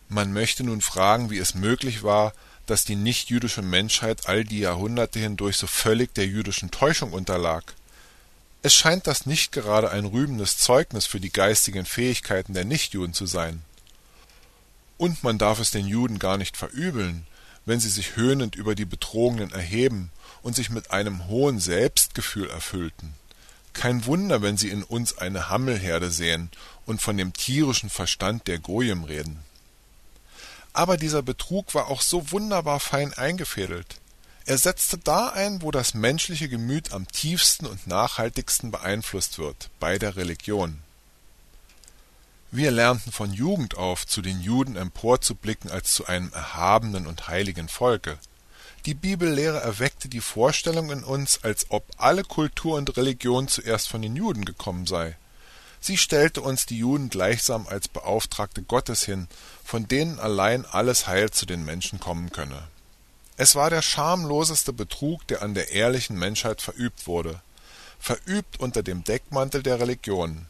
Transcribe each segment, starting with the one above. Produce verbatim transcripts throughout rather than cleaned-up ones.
Man möchte nun fragen, wie es möglich war, dass die nichtjüdische Menschheit all die Jahrhunderte hindurch so völlig der jüdischen Täuschung unterlag. Es scheint das nicht gerade ein rühmendes Zeugnis für die geistigen Fähigkeiten der Nichtjuden zu sein. Und man darf es den Juden gar nicht verübeln, wenn sie sich höhnend über die Betrogenen erheben und sich mit einem hohen Selbstgefühl erfüllten. Kein Wunder, wenn sie in uns eine Hammelherde sehen und von dem tierischen Verstand der Goyim reden. Aber dieser Betrug war auch so wunderbar fein eingefädelt. Er setzte da ein, wo das menschliche Gemüt am tiefsten und nachhaltigsten beeinflusst wird, bei der Religion. Wir lernten von Jugend auf, zu den Juden emporzublicken als zu einem erhabenen und heiligen Volke. Die Bibellehre erweckte die Vorstellung in uns, als ob alle Kultur und Religion zuerst von den Juden gekommen sei. Sie stellte uns die Juden gleichsam als Beauftragte Gottes hin, von denen allein alles Heil zu den Menschen kommen könne. Es war der schamloseste Betrug, der an der ehrlichen Menschheit verübt wurde, verübt unter dem Deckmantel der Religion.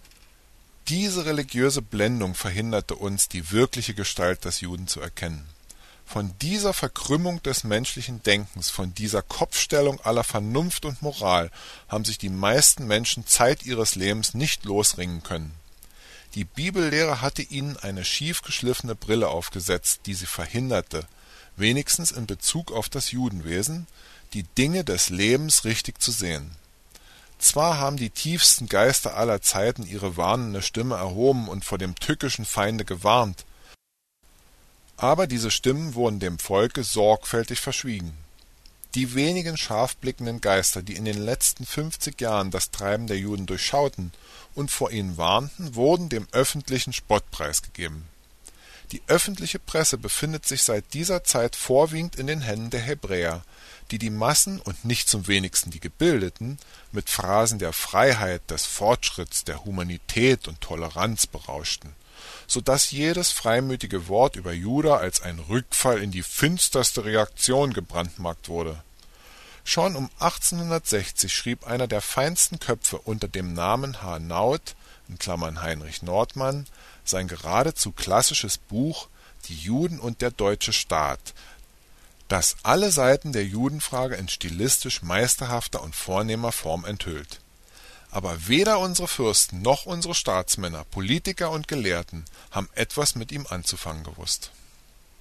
Diese religiöse Blendung verhinderte uns, die wirkliche Gestalt des Juden zu erkennen. Von dieser Verkrümmung des menschlichen Denkens, von dieser Kopfstellung aller Vernunft und Moral haben sich die meisten Menschen Zeit ihres Lebens nicht losringen können. Die Bibellehre hatte ihnen eine schief geschliffene Brille aufgesetzt, die sie verhinderte, wenigstens in Bezug auf das Judenwesen, die Dinge des Lebens richtig zu sehen. Zwar haben die tiefsten Geister aller Zeiten ihre warnende Stimme erhoben und vor dem tückischen Feinde gewarnt, aber diese Stimmen wurden dem Volke sorgfältig verschwiegen. Die wenigen scharfblickenden Geister, die in den letzten fünfzig Jahren das Treiben der Juden durchschauten und vor ihnen warnten, wurden dem öffentlichen Spott preisgegeben. Die öffentliche Presse befindet sich seit dieser Zeit vorwiegend in den Händen der Hebräer, die die Massen und nicht zum wenigsten die Gebildeten mit Phrasen der Freiheit, des Fortschritts, der Humanität und Toleranz berauschten, so dass jedes freimütige Wort über Juda als ein Rückfall in die finsterste Reaktion gebrandmarkt wurde. Schon um achtzehnhundertsechzig schrieb einer der feinsten Köpfe unter dem Namen Harnaut in Klammern Heinrich Nordmann sein geradezu klassisches Buch »Die Juden und der deutsche Staat«, das alle Seiten der Judenfrage in stilistisch meisterhafter und vornehmer Form enthüllt. Aber weder unsere Fürsten noch unsere Staatsmänner, Politiker und Gelehrten haben etwas mit ihm anzufangen gewusst.